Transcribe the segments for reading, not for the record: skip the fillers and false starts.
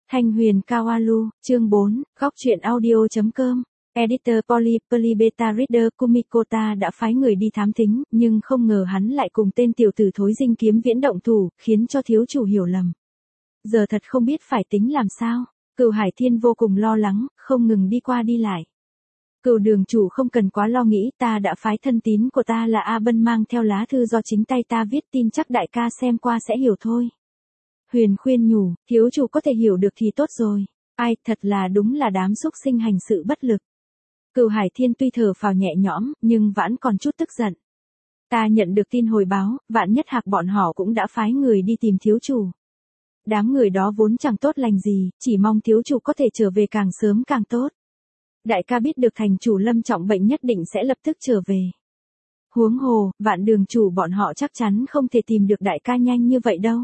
Thanh Huyền Kawalu, chương 4, góc truyện audio.com. Editor Poly Beta Reader Kumikota đã phái người đi thám thính, nhưng không ngờ hắn lại cùng tên tiểu tử thối dinh kiếm viễn động thủ, khiến cho thiếu chủ hiểu lầm. Giờ thật không biết phải tính làm sao. Cửu Hải Thiên vô cùng lo lắng, không ngừng đi qua đi lại. Cửu đường chủ không cần quá lo nghĩ, ta đã phái thân tín của ta là A Bân mang theo lá thư do chính tay ta viết, tin chắc đại ca xem qua sẽ hiểu thôi. Huyền khuyên nhủ, thiếu chủ có thể hiểu được thì tốt rồi. Ai, thật là đúng là đám súc sinh hành sự bất lực. Cửu Hải Thiên tuy thở phào nhẹ nhõm, nhưng vẫn còn chút tức giận. Ta nhận được tin hồi báo, Vạn Nhất Hạc bọn họ cũng đã phái người đi tìm thiếu chủ. Đám người đó vốn chẳng tốt lành gì, chỉ mong thiếu chủ có thể trở về càng sớm càng tốt. Đại ca biết được thành chủ lâm trọng bệnh nhất định sẽ lập tức trở về. Huống hồ, Vạn đường chủ bọn họ chắc chắn không thể tìm được đại ca nhanh như vậy đâu.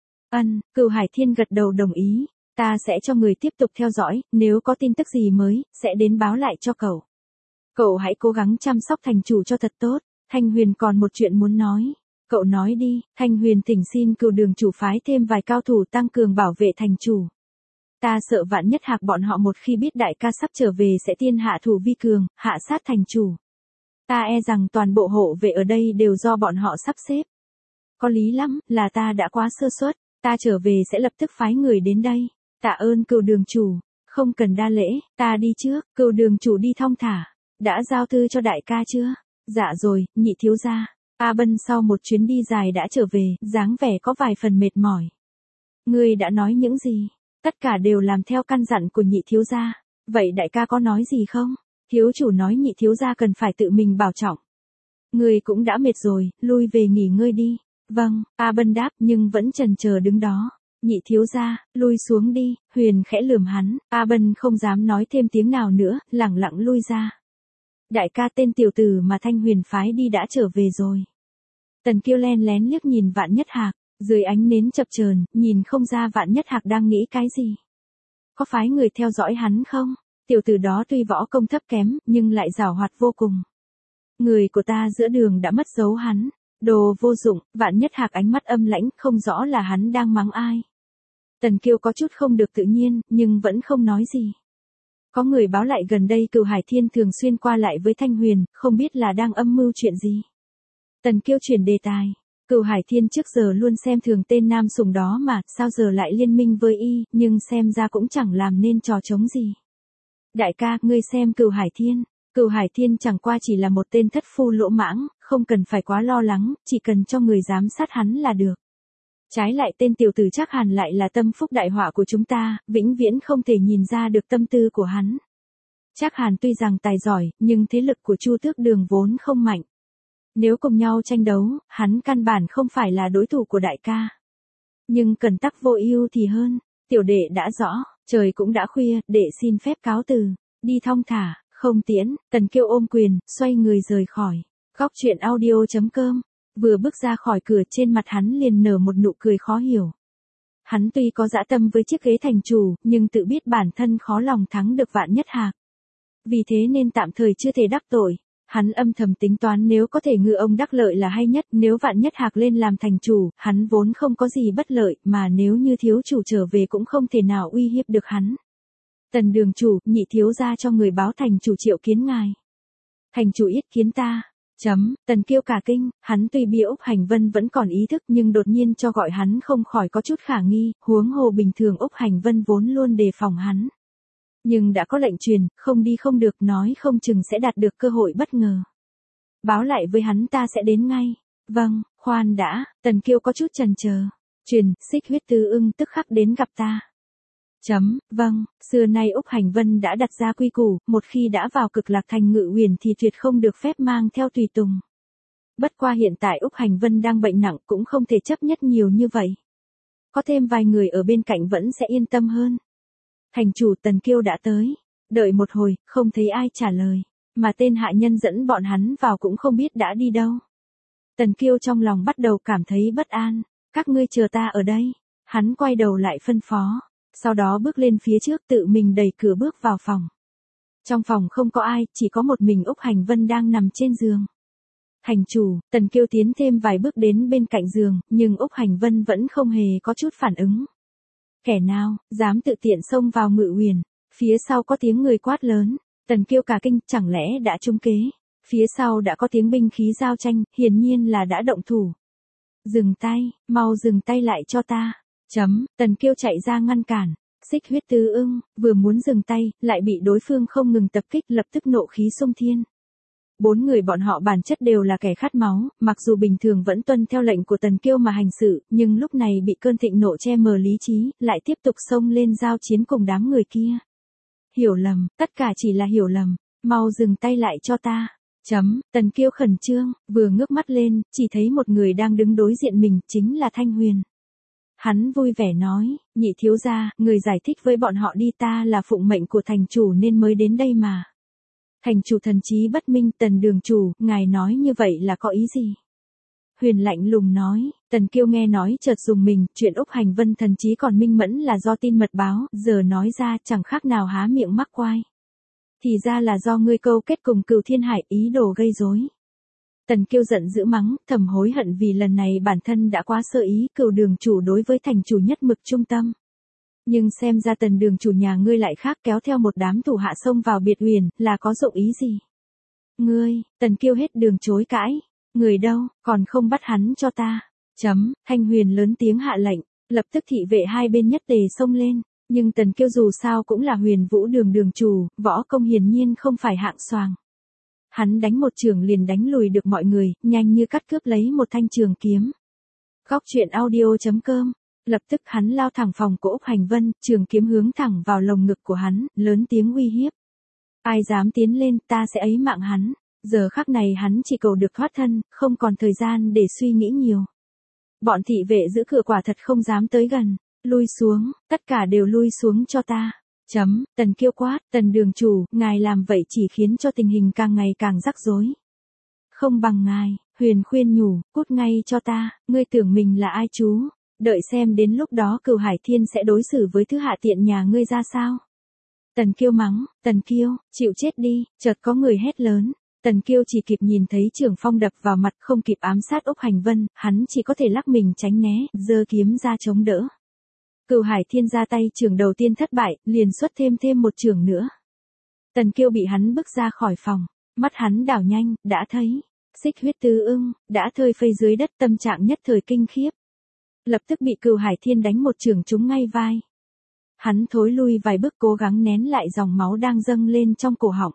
Cửu Hải Thiên gật đầu đồng ý. Ta sẽ cho người tiếp tục theo dõi, nếu có tin tức gì mới, sẽ đến báo lại cho cậu. Cậu hãy cố gắng chăm sóc thành chủ cho thật tốt. Thanh Huyền còn một chuyện muốn nói. Cậu nói đi. Thanh Huyền thỉnh xin Cửu đường chủ phái thêm vài cao thủ tăng cường bảo vệ thành chủ. Ta sợ Vạn Nhất Hạc bọn họ một khi biết đại ca sắp trở về sẽ tiên hạ thủ vi cường, hạ sát thành chủ. Ta e rằng toàn bộ hộ vệ ở đây đều do bọn họ sắp xếp. Có lý lắm, là ta đã quá sơ suất. Ta trở về sẽ lập tức phái người đến đây. Tạ ơn Cửu đường chủ. Không cần đa lễ, ta đi trước. Cửu đường chủ đi thong thả. Đã giao thư cho đại ca chưa? Dạ rồi, nhị thiếu gia. A Bân sau một chuyến đi dài đã trở về, dáng vẻ có vài phần mệt mỏi. Ngươi đã nói những gì? Tất cả đều làm theo căn dặn của nhị thiếu gia. Vậy đại ca có nói gì không? Thiếu chủ nói nhị thiếu gia cần phải tự mình bảo trọng. Ngươi cũng đã mệt rồi, lui về nghỉ ngơi đi. Vâng, A Bân đáp nhưng vẫn chần chờ đứng đó. Nhị thiếu gia, lui xuống đi. Huyền khẽ lườm hắn. A Bân không dám nói thêm tiếng nào nữa, lẳng lặng lui ra. Đại ca tên tiểu tử mà Thanh Huyền phái đi đã trở về rồi. Tần Kiêu len lén liếc nhìn Vạn Nhất Hạc. Dưới ánh nến chập chờn, nhìn không ra Vạn Nhất Hạc đang nghĩ cái gì. Có phái người theo dõi hắn không? Tiểu tử đó tuy võ công thấp kém, nhưng lại giàu hoạt vô cùng. Người của ta giữa đường đã mất dấu hắn. Đồ vô dụng. Vạn Nhất Hạc ánh mắt âm lãnh, không rõ là hắn đang mắng ai. Tần Kiêu có chút không được tự nhiên, nhưng vẫn không nói gì. Có người báo lại gần đây Cửu Hải Thiên thường xuyên qua lại với Thanh Huyền, không biết là đang âm mưu chuyện gì. Tần Kiêu chuyển đề tài. Cửu Hải Thiên trước giờ luôn xem thường tên nam sủng đó mà, sao giờ lại liên minh với y, nhưng xem ra cũng chẳng làm nên trò trống gì. Đại ca, ngươi xem Cửu Hải Thiên. Cửu Hải Thiên chẳng qua chỉ là một tên thất phu lỗ mãng, không cần phải quá lo lắng, chỉ cần cho người giám sát hắn là được. Trái lại tên tiểu tử Trác Hàn lại là tâm phúc đại họa của chúng ta, vĩnh viễn không thể nhìn ra được tâm tư của hắn. Trác Hàn tuy rằng tài giỏi, nhưng thế lực của Chu Tước Đường vốn không mạnh. Nếu cùng nhau tranh đấu, hắn căn bản không phải là đối thủ của đại ca. Nhưng cần tắc vô ưu thì hơn. Tiểu đệ đã rõ, trời cũng đã khuya, đệ xin phép cáo từ. Đi thong thả, không tiễn. Tần Kiêu ôm quyền, xoay người rời khỏi. Góc truyện audio.com. Vừa bước ra khỏi cửa trên mặt hắn liền nở một nụ cười khó hiểu. Hắn tuy có dã tâm với chiếc ghế thành chủ, nhưng tự biết bản thân khó lòng thắng được Vạn Nhất Hạc. Vì thế nên tạm thời chưa thể đắc tội. Hắn âm thầm tính toán nếu có thể ngư ông đắc lợi là hay nhất, nếu Vạn Nhất Hạc lên làm thành chủ, hắn vốn không có gì bất lợi, mà nếu như thiếu chủ trở về cũng không thể nào uy hiếp được hắn. Tần đường chủ, nhị thiếu gia cho người báo thành chủ triệu kiến ngài. Thành chủ yết kiến ta. Tần Kiêu cả kinh, hắn tuy biết Úc Hành Vân vẫn còn ý thức nhưng đột nhiên cho gọi hắn không khỏi có chút khả nghi, huống hồ bình thường Úc Hành Vân vốn luôn đề phòng hắn. Nhưng đã có lệnh truyền, không đi không được, nói không chừng sẽ đạt được cơ hội bất ngờ. Báo lại với hắn ta sẽ đến ngay. Vâng, khoan đã, Tần Kiêu có chút chần chờ. Truyền, Xích Huyết Tứ Ưng tức khắc đến gặp ta. Vâng, xưa nay Úc Hành Vân đã đặt ra quy củ, một khi đã vào Cực Lạc Thành Ngự Huyền thì tuyệt không được phép mang theo tùy tùng. Bất qua hiện tại Úc Hành Vân đang bệnh nặng cũng không thể chấp nhất nhiều như vậy. Có thêm vài người ở bên cạnh vẫn sẽ yên tâm hơn. Thành chủ Tần Kiêu đã tới. Đợi một hồi, không thấy ai trả lời. Mà tên hạ nhân dẫn bọn hắn vào cũng không biết đã đi đâu. Tần Kiêu trong lòng bắt đầu cảm thấy bất an. Các ngươi chờ ta ở đây. Hắn quay đầu lại phân phó. Sau đó bước lên phía trước tự mình đẩy cửa bước vào phòng. Trong phòng không có ai, chỉ có một mình Úc Hành Vân đang nằm trên giường. Thành chủ, Tần Kiêu tiến thêm vài bước đến bên cạnh giường, nhưng Úc Hành Vân vẫn không hề có chút phản ứng. Kẻ nào, dám tự tiện xông vào Ngự Uyển? Phía sau có tiếng người quát lớn. Tần Kiêu cả kinh, chẳng lẽ đã trúng kế? Phía sau đã có tiếng binh khí giao tranh, hiển nhiên là đã động thủ. Dừng tay, mau dừng tay lại cho ta. Tần Kiêu chạy ra ngăn cản. Xích Huyết Tứ Ưng vừa muốn dừng tay, lại bị đối phương không ngừng tập kích, lập tức nộ khí xung thiên. 4 người bọn họ bản chất đều là kẻ khát máu, mặc dù bình thường vẫn tuân theo lệnh của Tần Kiêu mà hành sự, nhưng lúc này bị cơn thịnh nộ che mờ lý trí, lại tiếp tục xông lên giao chiến cùng đám người kia. Hiểu lầm, tất cả chỉ là hiểu lầm, mau dừng tay lại cho ta. Tần Kiêu khẩn trương, vừa ngước mắt lên, chỉ thấy một người đang đứng đối diện mình, chính là Thanh Huyền. Hắn vui vẻ nói, nhị thiếu gia, người giải thích với bọn họ đi, ta là phụng mệnh của thành chủ nên mới đến đây mà. Thành chủ thần trí bất minh, Tần đường chủ, ngài nói như vậy là có ý gì? Huyền lạnh lùng nói. Tần Kiêu nghe nói chợt dùng mình, chuyện Úc Hành Vân thần trí còn minh mẫn là do tin mật báo, giờ nói ra chẳng khác nào há miệng mắc quai. Thì ra là do ngươi câu kết cùng Cửu Thiên Hải, ý đồ gây rối. Tần Kiêu giận dữ mắng, thầm hối hận vì lần này bản thân đã quá sơ ý, Cửu đường chủ đối với thành chủ nhất mực trung tâm. Nhưng xem ra Tần đường chủ nhà ngươi lại khác, kéo theo một đám thủ hạ xông vào Biệt Uyển, là có dụng ý gì? Ngươi, Tần Kiêu hết đường chối cãi. Người đâu, còn không bắt hắn cho ta. Thanh Huyền lớn tiếng hạ lệnh, lập tức thị vệ hai bên nhất tề xông lên. Nhưng Tần Kiêu dù sao cũng là Huyền Vũ đường đường chủ, võ công hiển nhiên không phải hạng xoàng. Hắn đánh một trường liền đánh lùi được mọi người, nhanh như cắt cướp lấy một thanh trường kiếm. Góc truyện audio.com. Lập tức hắn lao thẳng phòng của Úc Hành Vân, trường kiếm hướng thẳng vào lồng ngực của hắn, lớn tiếng uy hiếp. Ai dám tiến lên, ta sẽ ấy mạng hắn. Giờ khắc này hắn chỉ cầu được thoát thân, không còn thời gian để suy nghĩ nhiều. Bọn thị vệ giữ cửa quả thật không dám tới gần. Lui xuống, tất cả đều lui xuống cho ta. Tần Kiêu quát, Tần đường chủ, ngài làm vậy chỉ khiến cho tình hình càng ngày càng rắc rối. Không bằng ngài, Huyền khuyên nhủ, cút ngay cho ta, ngươi tưởng mình là ai chú? Đợi xem đến lúc đó Cửu Hải Thiên sẽ đối xử với thứ hạ tiện nhà ngươi ra sao. Tần Kiêu mắng, Tần Kiêu, chịu chết đi, chợt có người hét lớn. Tần Kiêu chỉ kịp nhìn thấy trường phong đập vào mặt, không kịp ám sát Úc Hành Vân, hắn chỉ có thể lắc mình tránh né, giơ kiếm ra chống đỡ. Cửu Hải Thiên ra tay, trường đầu tiên thất bại, liền xuất thêm một trường nữa. Tần Kiêu bị hắn bức ra khỏi phòng, mắt hắn đảo nhanh, đã thấy Xích Huyết Tứ Ưng đã thơi phây dưới đất, tâm trạng nhất thời kinh khiếp. Lập tức bị Cửu Hải Thiên đánh một trường trúng ngay vai. Hắn thối lui vài bước, cố gắng nén lại dòng máu đang dâng lên trong cổ họng.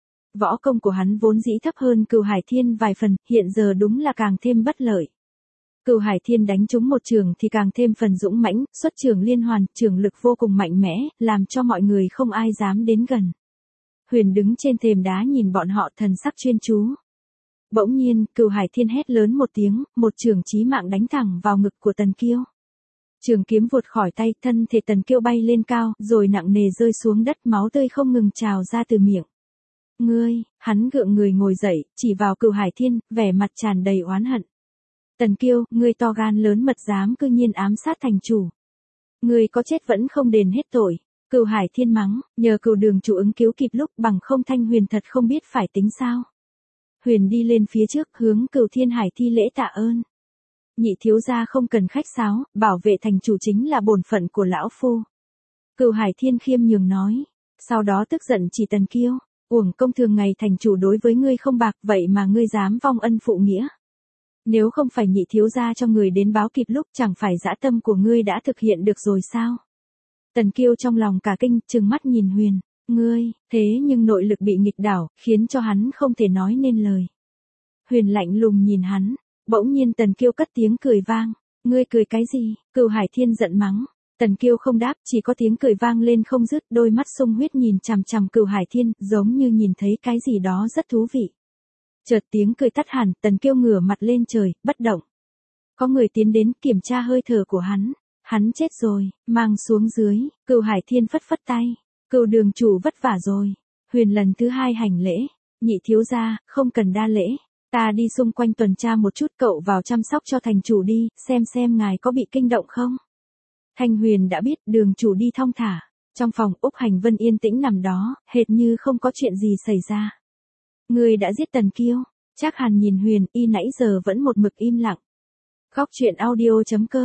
Võ công của hắn vốn dĩ thấp hơn Cửu Hải Thiên vài phần, hiện giờ đúng là càng thêm bất lợi. Cửu Hải Thiên đánh trúng một trường thì càng thêm phần dũng mãnh, xuất trường liên hoàn, trường lực vô cùng mạnh mẽ, làm cho mọi người không ai dám đến gần. Huyền đứng trên thềm đá nhìn bọn họ, thần sắc chuyên chú. Bỗng nhiên, Cửu Hải Thiên hét lớn một tiếng, một trường chí mạng đánh thẳng vào ngực của Tần Kiêu. Trường kiếm vụt khỏi tay, thân thể Tần Kiêu bay lên cao, rồi nặng nề rơi xuống đất, máu tươi không ngừng trào ra từ miệng. Ngươi, hắn gượng người ngồi dậy, chỉ vào Cửu Hải Thiên, vẻ mặt tràn đầy oán hận. Tần Kiêu, ngươi to gan lớn mật dám cư nhiên ám sát thành chủ. Ngươi có chết vẫn không đền hết tội. Cửu Hải Thiên mắng, nhờ Cửu đường chủ ứng cứu kịp lúc, bằng không Thanh Huyền thật không biết phải tính sao. Huyền đi lên phía trước, hướng Cửu Thiên Hải thi lễ tạ ơn. Nhị thiếu gia không cần khách sáo, bảo vệ thành chủ chính là bổn phận của lão phu. Cửu Hải Thiên khiêm nhường nói. Sau đó tức giận chỉ Tần Kiêu, uổng công thường ngày thành chủ đối với ngươi không bạc, vậy mà ngươi dám vong ân phụ nghĩa. Nếu không phải nhị thiếu gia cho người đến báo kịp lúc, chẳng phải dã tâm của ngươi đã thực hiện được rồi sao? Tần Kiêu trong lòng cả kinh, trừng mắt nhìn Huyền. Ngươi, thế nhưng nội lực bị nghịch đảo, khiến cho hắn không thể nói nên lời. Huyền lạnh lùng nhìn hắn, bỗng nhiên Tần Kiêu cất tiếng cười vang. Ngươi cười cái gì? Cửu Hải Thiên giận mắng. Tần Kiêu không đáp, chỉ có tiếng cười vang lên không dứt, đôi mắt sung huyết nhìn chằm chằm Cửu Hải Thiên, giống như nhìn thấy cái gì đó rất thú vị. Chợt tiếng cười tắt hẳn, Tần Kiêu ngửa mặt lên trời, bất động. Có người tiến đến kiểm tra hơi thở của hắn. Hắn chết rồi, mang xuống dưới. Cửu Hải Thiên phất phất tay. Cửu đường chủ vất vả rồi. Huyền lần thứ hai hành lễ. Nhị thiếu gia, không cần đa lễ. Ta đi xung quanh tuần tra một chút, cậu vào chăm sóc cho thành chủ đi, xem ngài có bị kinh động không. Thanh Huyền đã biết, đường chủ đi thong thả. Trong phòng, Úc Hành Vân yên tĩnh nằm đó, hệt như không có chuyện gì xảy ra. Ngươi đã giết Tần Kiêu. Trác Hàn nhìn Huyền, y nãy giờ vẫn một mực im lặng. Góc truyện audio.com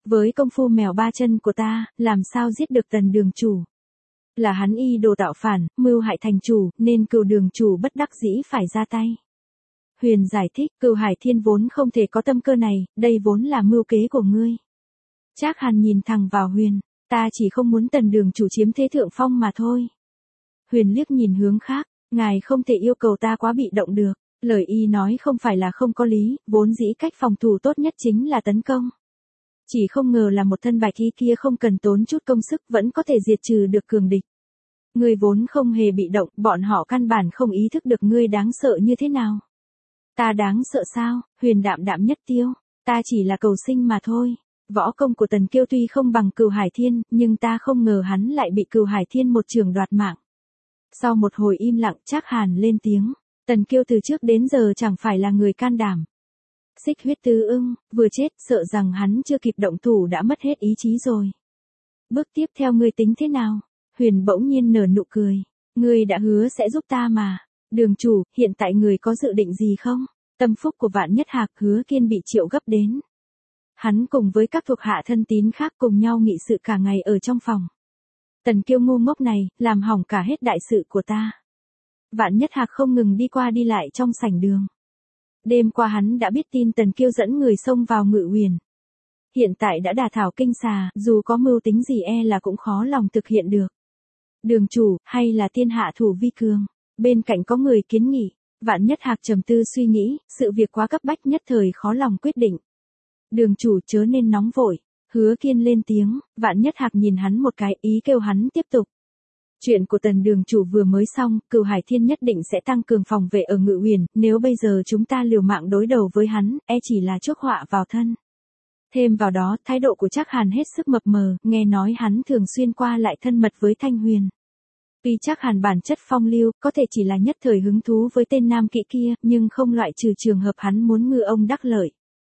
Với công phu mèo ba chân của ta, làm sao giết được Tần đường chủ? Là hắn y đồ tạo phản, mưu hại thành chủ, nên Cửu đường chủ bất đắc dĩ phải ra tay. Huyền giải thích, Cửu Hải Thiên vốn không thể có tâm cơ này, đây vốn là mưu kế của ngươi. Trác Hàn nhìn thẳng vào Huyền, ta chỉ không muốn Tần đường chủ chiếm thế thượng phong mà thôi. Huyền liếc nhìn hướng khác, ngài không thể yêu cầu ta quá bị động được, lời y nói không phải là không có lý, vốn dĩ cách phòng thủ tốt nhất chính là tấn công. Chỉ không ngờ là một thân bạch y kia không cần tốn chút công sức vẫn có thể diệt trừ được cường địch. Ngươi vốn không hề bị động, bọn họ căn bản không ý thức được ngươi đáng sợ như thế nào. Ta đáng sợ sao? Huyền đạm đạm nhất tiêu, ta chỉ là cầu sinh mà thôi. Võ công của Tần Kiêu tuy không bằng Cửu Hải Thiên, nhưng ta không ngờ hắn lại bị Cửu Hải Thiên một chưởng đoạt mạng. Sau một hồi im lặng, Trác Hàn lên tiếng, Tần Kiêu từ trước đến giờ chẳng phải là người can đảm. Xích huyết tứ ưng, vừa chết, sợ rằng hắn chưa kịp động thủ đã mất hết ý chí rồi. Bước tiếp theo ngươi tính thế nào? Huyền bỗng nhiên nở nụ cười. Ngươi đã hứa sẽ giúp ta mà. Đường chủ, hiện tại người có dự định gì không? Tâm phúc của Vạn Nhất Hạc Hứa Kiên bị triệu gấp đến. Hắn cùng với các thuộc hạ thân tín khác cùng nhau nghị sự cả ngày ở trong phòng. Tần Kiêu ngu ngốc này, làm hỏng cả hết đại sự của ta. Vạn Nhất Hạc không ngừng đi qua đi lại trong sảnh đường. Đêm qua hắn đã biết tin Tần Kiêu dẫn người xông vào Ngự Huyền. Hiện tại đã đả thảo kinh xà, dù có mưu tính gì là cũng khó lòng thực hiện được. Đường chủ, hay là tiên hạ thủ vi cường? Bên cạnh có người kiến nghị. Vạn Nhất Hạc trầm tư suy nghĩ, sự việc quá cấp bách nhất thời khó lòng quyết định. Đường chủ chớ nên nóng vội. Hứa Kiên lên tiếng, Vạn Nhất Hạc nhìn hắn một cái, ý kêu hắn tiếp tục. Chuyện của Tần đường chủ vừa mới xong, Cửu Hải Thiên nhất định sẽ tăng cường phòng vệ ở Ngự Huyền, nếu bây giờ chúng ta liều mạng đối đầu với hắn, chỉ là chuốc họa vào thân. Thêm vào đó, thái độ của Trác Hàn hết sức mập mờ, nghe nói hắn thường xuyên qua lại thân mật với Thanh Huyền. Tuy Trác Hàn bản chất phong lưu, có thể chỉ là nhất thời hứng thú với tên nam kỵ kia, nhưng không loại trừ trường hợp hắn muốn ngư ông đắc lợi.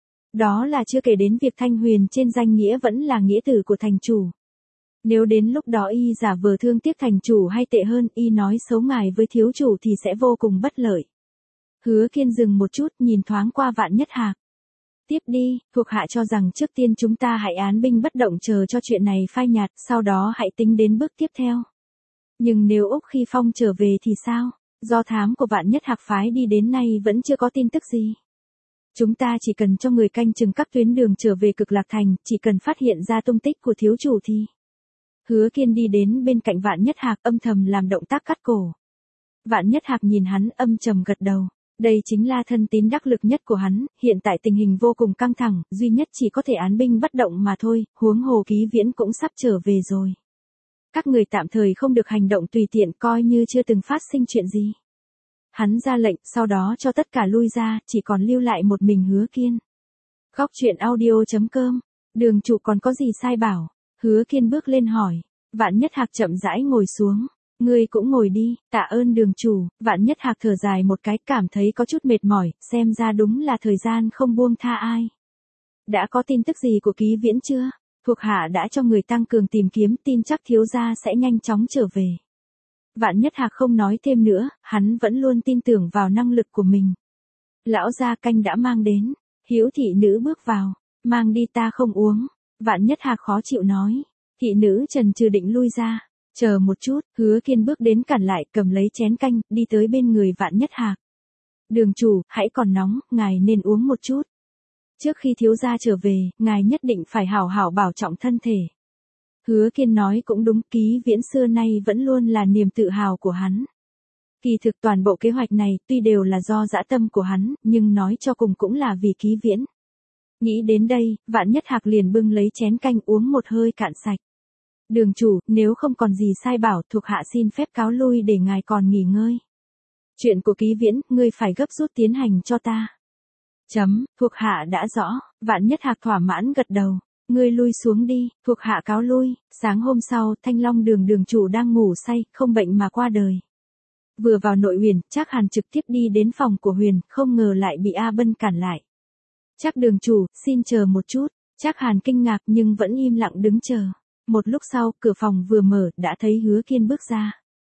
Đó là chưa kể đến việc Thanh Huyền trên danh nghĩa vẫn là nghĩa tử của thành chủ. Nếu đến lúc đó y giả vờ thương tiếc thành chủ hay tệ hơn y nói xấu ngài với thiếu chủ thì sẽ vô cùng bất lợi. Hứa Kiên dừng một chút nhìn thoáng qua Vạn Nhất Hạc. Tiếp đi, thuộc hạ cho rằng trước tiên chúng ta hãy án binh bất động chờ cho chuyện này phai nhạt, sau đó hãy tính đến bước tiếp theo. Nhưng nếu Úc Khi Phong trở về thì sao? Do thám của Vạn Nhất Hạc phái đi đến nay vẫn chưa có tin tức gì. Chúng ta chỉ cần cho người canh chừng các tuyến đường trở về Cực Lạc Thành, chỉ cần phát hiện ra tung tích của thiếu chủ thì. Hứa Kiên đi đến bên cạnh Vạn Nhất Hạc âm thầm làm động tác cắt cổ. Vạn Nhất Hạc nhìn hắn âm trầm gật đầu. Đây chính là thân tín đắc lực nhất của hắn, hiện tại tình hình vô cùng căng thẳng, duy nhất chỉ có thể án binh bất động mà thôi, huống hồ Ký Viễn cũng sắp trở về rồi. Các người tạm thời không được hành động tùy tiện coi như chưa từng phát sinh chuyện gì. Hắn ra lệnh, sau đó cho tất cả lui ra, chỉ còn lưu lại một mình Hứa Kiên. Góc truyện audio.com, đường chủ còn có gì sai bảo? Hứa Kiên bước lên hỏi. Vạn Nhất Hạc chậm rãi ngồi xuống. Ngươi cũng ngồi đi, tạ ơn đường chủ. Vạn Nhất Hạc thở dài một cái, cảm thấy có chút mệt mỏi, xem ra đúng là thời gian không buông tha ai. Đã có tin tức gì của Ký Viễn chưa? Thuộc hạ đã cho người tăng cường tìm kiếm, tin chắc thiếu gia sẽ nhanh chóng trở về. Vạn Nhất Hạc không nói thêm nữa, hắn vẫn luôn tin tưởng vào năng lực của mình. Lão gia canh đã mang đến. Hiếu thị nữ bước vào. Mang đi ta không uống. Vạn Nhất Hạc khó chịu nói. Thị nữ trần trừ định lui ra. Chờ một chút, Hứa Kiên bước đến cản lại, cầm lấy chén canh, đi tới bên người Vạn Nhất Hạc. Đường chủ, hãy còn nóng, ngài nên uống một chút. Trước khi thiếu gia trở về, ngài nhất định phải hảo hảo bảo trọng thân thể. Hứa Kiên nói cũng đúng, Ký Viễn xưa nay vẫn luôn là niềm tự hào của hắn. Kỳ thực toàn bộ kế hoạch này tuy đều là do dã tâm của hắn, nhưng nói cho cùng cũng là vì Ký Viễn. Nghĩ đến đây, Vạn Nhất Hạc liền bưng lấy chén canh uống một hơi cạn sạch. Đường chủ, nếu không còn gì sai bảo, thuộc hạ xin phép cáo lui để ngài còn nghỉ ngơi. Chuyện của Ký Viễn, ngươi phải gấp rút tiến hành cho ta. Thuộc hạ đã rõ. Vạn Nhất Hạc thỏa mãn gật đầu. Ngươi lui xuống đi, thuộc hạ cáo lui. Sáng hôm sau, Thanh Long đường đường chủ đang ngủ say, không bệnh mà qua đời. Vừa vào nội huyền, Trác Hàn trực tiếp đi đến phòng của Huyền, không ngờ lại bị A Bân cản lại. Trác đường chủ, xin chờ một chút. Trác Hàn kinh ngạc nhưng vẫn im lặng đứng chờ. Một lúc sau, cửa phòng vừa mở, đã thấy Hứa Kiên bước ra.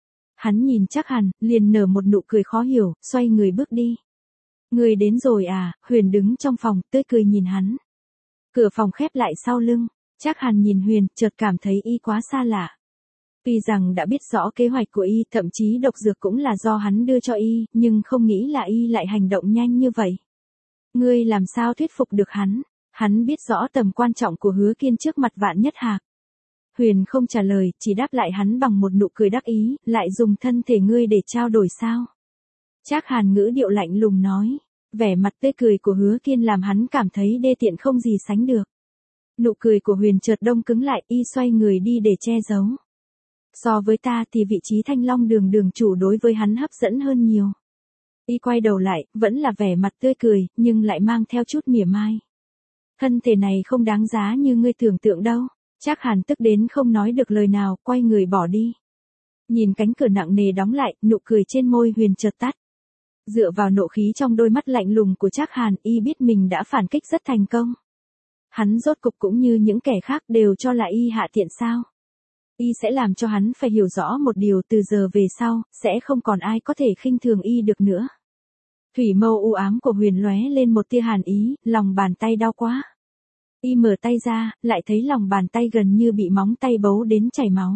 Hắn nhìn Trác Hàn, liền nở một nụ cười khó hiểu, xoay người bước đi. Người đến rồi à? Huyền đứng trong phòng, tươi cười nhìn hắn. Cửa phòng khép lại sau lưng, Trác Hàn nhìn Huyền, chợt cảm thấy y quá xa lạ. Tuy rằng đã biết rõ kế hoạch của y, thậm chí độc dược cũng là do hắn đưa cho y, nhưng không nghĩ là y lại hành động nhanh như vậy. Ngươi làm sao thuyết phục được hắn? Hắn biết rõ tầm quan trọng của Hứa Kiên trước mặt Vạn Nhất Hạc. Huyền không trả lời, chỉ đáp lại hắn bằng một nụ cười đắc ý, lại dùng thân thể ngươi để trao đổi sao? Trác Hàn ngữ điệu lạnh lùng nói, vẻ mặt tươi cười của Hứa Kiên làm hắn cảm thấy đê tiện không gì sánh được. Nụ cười của Huyền chợt đông cứng lại, y xoay người đi để che giấu. So với ta thì vị trí Thanh Long đường đường chủ đối với hắn hấp dẫn hơn nhiều. Y quay đầu lại, vẫn là vẻ mặt tươi cười, nhưng lại mang theo chút mỉa mai. Thân thể này không đáng giá như ngươi tưởng tượng đâu. Trác Hàn tức đến không nói được lời nào, quay người bỏ đi. Nhìn cánh cửa nặng nề đóng lại, nụ cười trên môi Huyền chợt tắt. Dựa vào nộ khí trong đôi mắt lạnh lùng của Trác Hàn, y biết mình đã phản kích rất thành công. Hắn rốt cục cũng như những kẻ khác đều cho là y hạ tiện sao. Y sẽ làm cho hắn phải hiểu rõ một điều, từ giờ về sau, sẽ không còn ai có thể khinh thường y được nữa. Thủy mâu u ám của Huyền lóe lên một tia hàn ý, lòng bàn tay đau quá. Y mở tay ra, lại thấy lòng bàn tay gần như bị móng tay bấu đến chảy máu.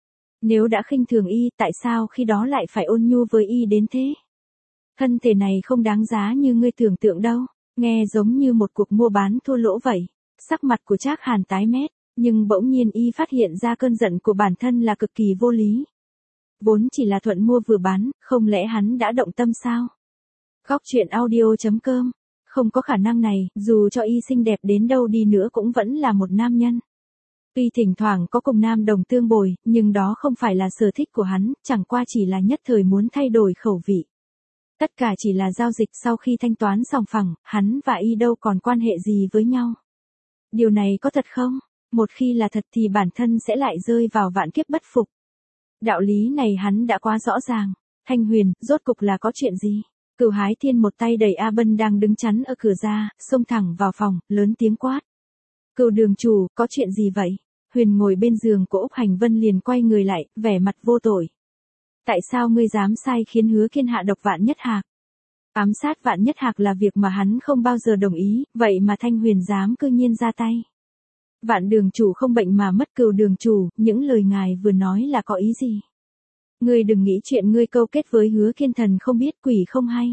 Nếu đã khinh thường y, tại sao khi đó lại phải ôn nhu với y đến thế? Thân thể này không đáng giá như ngươi tưởng tượng đâu, nghe giống như một cuộc mua bán thua lỗ vậy. Sắc mặt của Trác Hàn tái mét, nhưng bỗng nhiên y phát hiện ra cơn giận của bản thân là cực kỳ vô lý. Vốn chỉ là thuận mua vừa bán, không lẽ hắn đã động tâm sao? Góc truyện audio.com. Không có khả năng này, dù cho y xinh đẹp đến đâu đi nữa cũng vẫn là một nam nhân. Tuy thỉnh thoảng có cùng nam đồng tương bồi, nhưng đó không phải là sở thích của hắn, chẳng qua chỉ là nhất thời muốn thay đổi khẩu vị. Tất cả chỉ là giao dịch, sau khi thanh toán sòng phẳng, hắn và y đâu còn quan hệ gì với nhau. Điều này có thật không? Một khi là thật thì bản thân sẽ lại rơi vào vạn kiếp bất phục. Đạo lý này hắn đã quá rõ ràng. Thanh Huyền, rốt cục là có chuyện gì? Cửu Hái Thiên một tay đẩy A Bân đang đứng chắn ở cửa ra, xông thẳng vào phòng, lớn tiếng quát. Cửu đường chủ, có chuyện gì vậy? Huyền ngồi bên giường của Úc Hành Vân liền quay người lại, vẻ mặt vô tội. Tại sao ngươi dám sai khiến Hứa Kiên hạ độc Vạn Nhất Hạc? Ám sát Vạn Nhất Hạc là việc mà hắn không bao giờ đồng ý, vậy mà Thanh Huyền dám cư nhiên ra tay. Vạn đường chủ không bệnh mà mất. Cửu đường chủ, những lời ngài vừa nói là có ý gì? Ngươi đừng nghĩ chuyện ngươi câu kết với Hứa Kiên thần không biết quỷ không hay.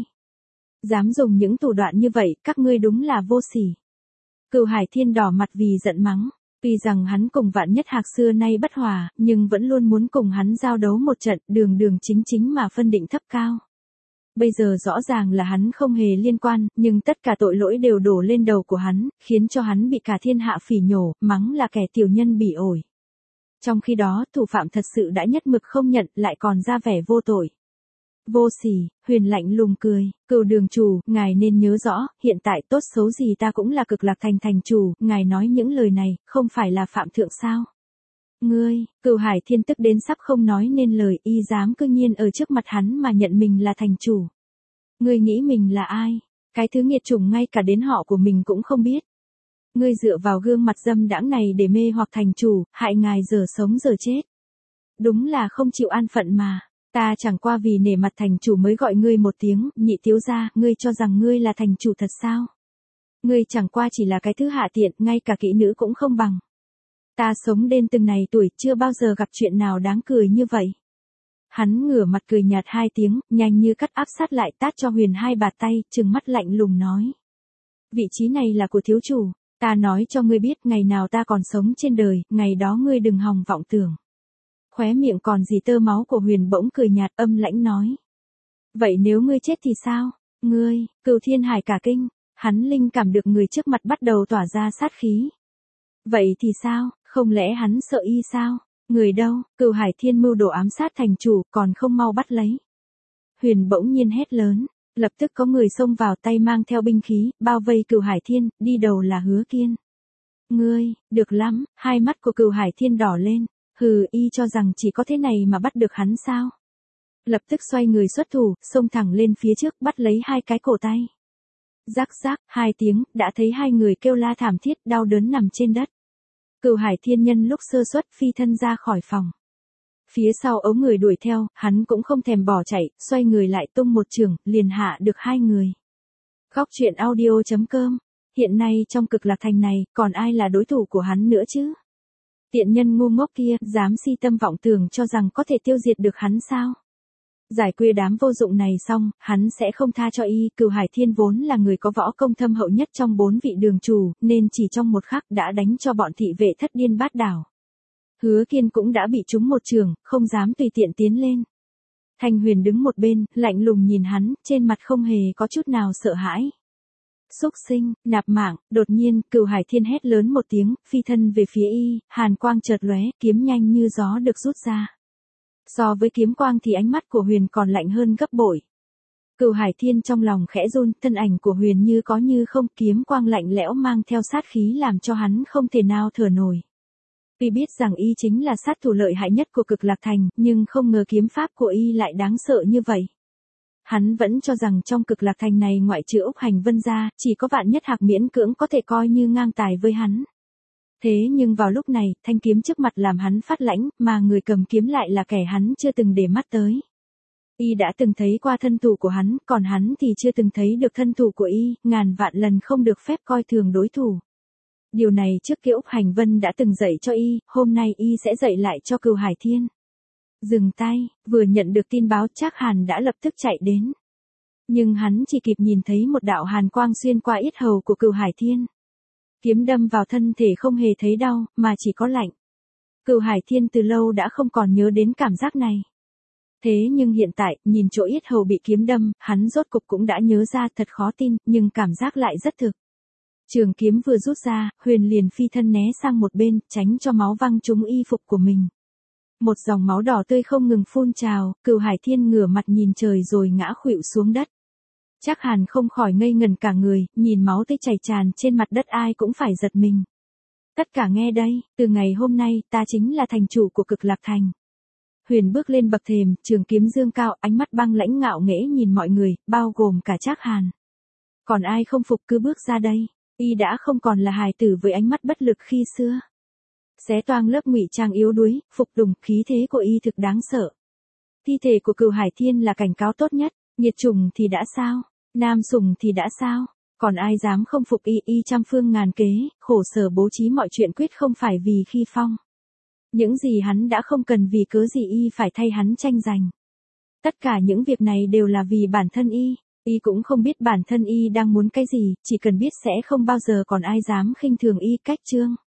Dám dùng những thủ đoạn như vậy, các ngươi đúng là vô sỉ. Cửu Hải Thiên đỏ mặt vì giận mắng. Tuy rằng hắn cùng Vạn Nhất Hạc xưa nay bất hòa, nhưng vẫn luôn muốn cùng hắn giao đấu một trận, đường đường chính chính mà phân định thấp cao. Bây giờ rõ ràng là hắn không hề liên quan, nhưng tất cả tội lỗi đều đổ lên đầu của hắn, khiến cho hắn bị cả thiên hạ phỉ nhổ, mắng là kẻ tiểu nhân bỉ ổi. Trong khi đó, thủ phạm thật sự đã nhất mực không nhận, lại còn ra vẻ vô tội. Vô sỉ, Huyền lạnh lùng cười, Cửu đường chủ, ngài nên nhớ rõ, hiện tại tốt xấu gì ta cũng là Cực Lạc Thành thành chủ, ngài nói những lời này, không phải là phạm thượng sao? Ngươi, Cửu Hải Thiên tức đến sắp không nói nên lời, y dám cư nhiên ở trước mặt hắn mà nhận mình là thành chủ. Ngươi nghĩ mình là ai? Cái thứ nghiệt chủng ngay cả đến họ của mình cũng không biết. Ngươi dựa vào gương mặt dâm đãng này để mê hoặc thành chủ, hại ngài giờ sống giờ chết. Đúng là không chịu an phận mà. Ta chẳng qua vì nể mặt thành chủ mới gọi ngươi một tiếng, Nhị thiếu gia, ngươi cho rằng ngươi là thành chủ thật sao? Ngươi chẳng qua chỉ là cái thứ hạ tiện, ngay cả kỹ nữ cũng không bằng. Ta sống đến từng này tuổi chưa bao giờ gặp chuyện nào đáng cười như vậy. Hắn ngửa mặt cười nhạt hai tiếng, nhanh như cắt áp sát lại tát cho Huyền hai bạt tay, trừng mắt lạnh lùng nói. Vị trí này là của thiếu chủ, ta nói cho ngươi biết ngày nào ta còn sống trên đời, ngày đó ngươi đừng hòng vọng tưởng. Khóe miệng còn gì tơ máu của Huyền bỗng cười nhạt âm lãnh nói. Vậy nếu ngươi chết thì sao? Ngươi, Cửu Thiên Hải cả kinh, hắn linh cảm được người trước mặt bắt đầu tỏa ra sát khí. Vậy thì sao, không lẽ hắn sợ y sao? Người đâu, Cửu Hải Thiên mưu đồ ám sát thành chủ, còn không mau bắt lấy. Huyền bỗng nhiên hét lớn, lập tức có người xông vào tay mang theo binh khí, bao vây Cửu Hải Thiên, đi đầu là Hứa Kiên. Ngươi, được lắm, hai mắt của Cửu Hải Thiên đỏ lên, hừ, y cho rằng chỉ có thế này mà bắt được hắn sao? Lập tức xoay người xuất thủ, xông thẳng lên phía trước, bắt lấy hai cái cổ tay. Rắc rắc, hai tiếng, đã thấy hai người kêu la thảm thiết, đau đớn nằm trên đất. Cửu Hải Thiên nhân lúc sơ suất phi thân ra khỏi phòng. Phía sau ống người đuổi theo, hắn cũng không thèm bỏ chạy, xoay người lại tung một chưởng, liền hạ được hai người. Góc truyện audio.com Hiện nay trong Cực Lạc Thành này, còn ai là đối thủ của hắn nữa chứ? Tiện nhân ngu ngốc kia, dám si tâm vọng tưởng cho rằng có thể tiêu diệt được hắn sao? Giải quyết đám vô dụng này xong, hắn sẽ không tha cho y. Cửu Hải Thiên vốn là người có võ công thâm hậu nhất trong 4 vị đường chủ, nên chỉ trong một khắc đã đánh cho bọn thị vệ thất điên bát đảo. Hứa Kiên cũng đã bị trúng một trường, không dám tùy tiện tiến lên. Thanh Huyền đứng một bên, lạnh lùng nhìn hắn, trên mặt không hề có chút nào sợ hãi. Xúc sinh, nạp mạng. Đột nhiên, Cửu Hải Thiên hét lớn một tiếng, phi thân về phía y, hàn quang chợt lóe, kiếm nhanh như gió được rút ra. So với kiếm quang thì ánh mắt của Huyền còn lạnh hơn gấp bội. Cửu Hải Thiên trong lòng khẽ run, thân ảnh của Huyền như có như không, kiếm quang lạnh lẽo mang theo sát khí làm cho hắn không thể nào thở nổi. Tuy biết rằng y chính là sát thủ lợi hại nhất của Cực Lạc Thành, nhưng không ngờ kiếm pháp của y lại đáng sợ như vậy. Hắn vẫn cho rằng trong Cực Lạc Thành này ngoại trừ Úc Hành Vân ra, chỉ có Vạn Nhất Hạc miễn cưỡng có thể coi như ngang tài với hắn. Thế nhưng vào lúc này, thanh kiếm trước mặt làm hắn phát lãnh, mà người cầm kiếm lại là kẻ hắn chưa từng để mắt tới. Y đã từng thấy qua thân thủ của hắn, còn hắn thì chưa từng thấy được thân thủ của y, ngàn vạn lần không được phép coi thường đối thủ. Điều này trước kia Úc Hành Vân đã từng dạy cho y, hôm nay y sẽ dạy lại cho Cửu Hải Thiên. Dừng tay, vừa nhận được tin báo Trác Hàn đã lập tức chạy đến. Nhưng hắn chỉ kịp nhìn thấy một đạo hàn quang xuyên qua yết hầu của Cửu Hải Thiên. Kiếm đâm vào thân thể không hề thấy đau, mà chỉ có lạnh. Cửu Hải Thiên từ lâu đã không còn nhớ đến cảm giác này. Thế nhưng hiện tại, nhìn chỗ yết hầu bị kiếm đâm, hắn rốt cục cũng đã nhớ ra, thật khó tin, nhưng cảm giác lại rất thực. Trường kiếm vừa rút ra, Huyền liền phi thân né sang một bên, tránh cho máu văng trúng y phục của mình. Một dòng máu đỏ tươi không ngừng phun trào, Cửu Hải Thiên ngửa mặt nhìn trời rồi ngã khuỵu xuống đất. Trác Hàn không khỏi ngây ngẩn cả người, nhìn máu tươi chảy tràn trên mặt đất ai cũng phải giật mình. Tất cả nghe đây, từ ngày hôm nay, ta chính là thành chủ của Cực Lạc Thành. Huyền bước lên bậc thềm, trường kiếm dương cao, ánh mắt băng lãnh ngạo nghễ nhìn mọi người, bao gồm cả Trác Hàn. Còn ai không phục cứ bước ra đây, y đã không còn là hài tử với ánh mắt bất lực khi xưa. Xé toang lớp ngụy trang yếu đuối, phục tùng, khí thế của y thực đáng sợ. Thi thể của Cửu Hải Thiên là cảnh cáo tốt nhất, nhiệt trùng thì đã sao, nam sủng thì đã sao, còn ai dám không phục y trăm phương ngàn kế, khổ sở bố trí mọi chuyện quyết không phải vì khi phong. Những gì hắn đã không cần vì cớ gì y phải thay hắn tranh giành. Tất cả những việc này đều là vì bản thân y cũng không biết bản thân y đang muốn cái gì, chỉ cần biết sẽ không bao giờ còn ai dám khinh thường y. Cách chương